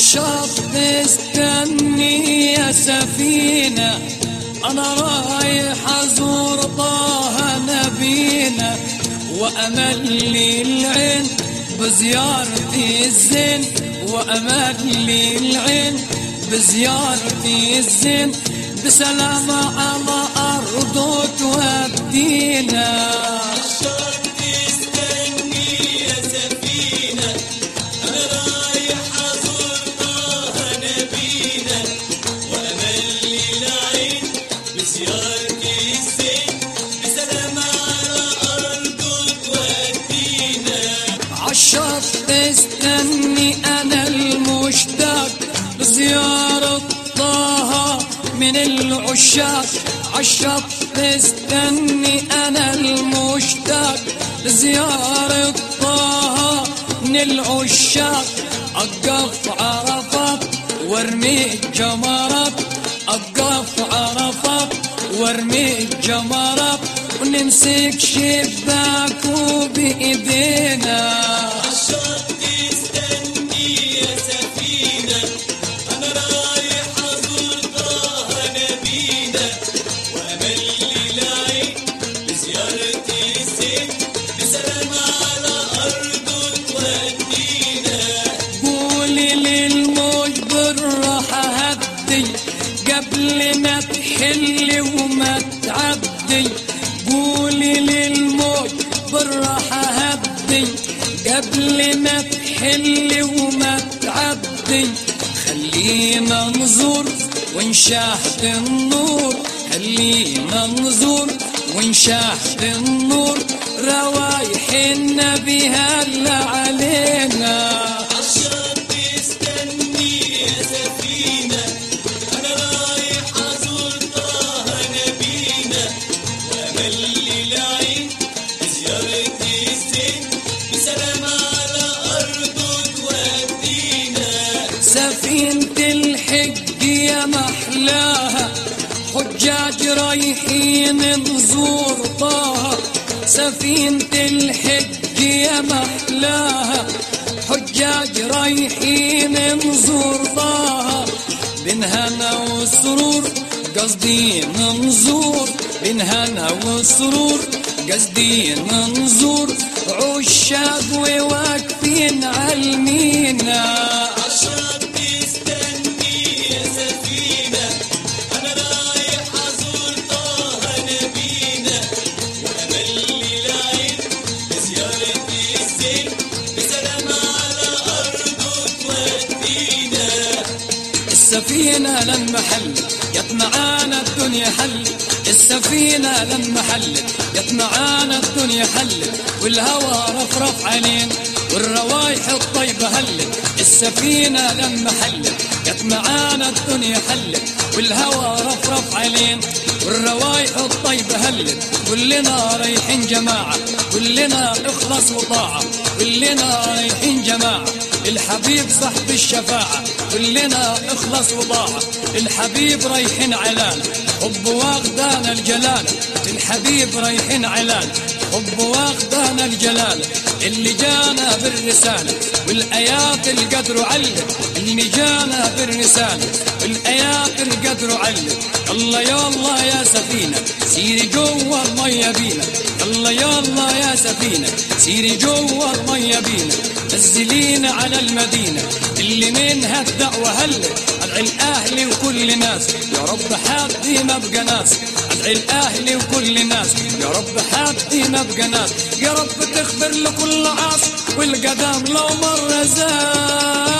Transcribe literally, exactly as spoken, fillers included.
عالشط استني يا سفينة، أنا رايح أزور طه نبينا، وأمل لي العين بزيارتي الزين، وأمل لي العين بزيارتي الزين، بسلامة على أرضه تودينا. عالشط استني أنا المشتاق لزيارة طه من العشاق، عالشط استني أنا المشتاق لزيارة طه من العشاق، أقف عرفات وارمي جمرات، أقف عرفات وارمي جمرات، ونمسك شباكه بإيدينا. عالشط استني يا سفينة، أنا رايح أزور طه نبينا، وأمل لي العين بزيارتي الزين، بسلام على أرضه تودينا. قولي للموج بالراحة هدي قبل ما تحلي وما تعدي، قولي للموج بالراحة هدي قبل ما تحلي وما تعدي، خلينا نزور ونشاهد النور، خلينا نزور ونشاهد النور، روايح النبي هلا علينا. عالشط استني يا سفينة، أنا رايح أزور طه نبينا، وأمل لي العين بزيارتي الزين، بسلام على أرضه تودينا. سفينة الحج يا محلاها، حجاج رايحين نزور طه، سفينة الحج يا محلاها، حجاج رايحين نزور طه، بنهنا وسرور قصدين نزور، بنهنا وسرور قصدين نزور، عشاق وواقفين عالمينا. عالشط استني يا سفينة، أنا رايح أزور طه نبينا، وأمل لي العين بزيارتي الزين، بسلام على أرضه تودينا. السفينة لما حلت جت معانا الدنيا حلت، السفينة لما حلت جت معانا الدنيا حلت، والهوى رفرف علينا والروايح الطيبة هلت، السفينة لما حلت جت معانا الدنيا حلت، والهوى رفرف علينا والروايح الطيبة هلت، كلنا رايحين جماعة، كلنا اخلص وطاعة، كلنا رايحين جماعة الحبيب صاحب الشفاعة، كلنا اخلص وطاعة الحبيب رايحين علانا، حب واخدانا الجلالة، الحبيب رايحين علانا، حب واخدانا الجلالة، اللي جانا بالرسالة والآيات القدر علم، اللي جانا بالرسالة والآيات القدر علم. الله يا الله يا سفينة سيري جوا المية بينا، الله يا الله يا سفينة سيري جوا المية بينا، نزلينا على المدينة اللي منها الدعوة هلت، ادعي الاهل وكل ناس يا رب حدي ما بقى ناس، ادعي الاهل وكل ناس يا رب حدي ما بقى ناس، يا رب تغفر لكل عاص والقدام لو مر زاد.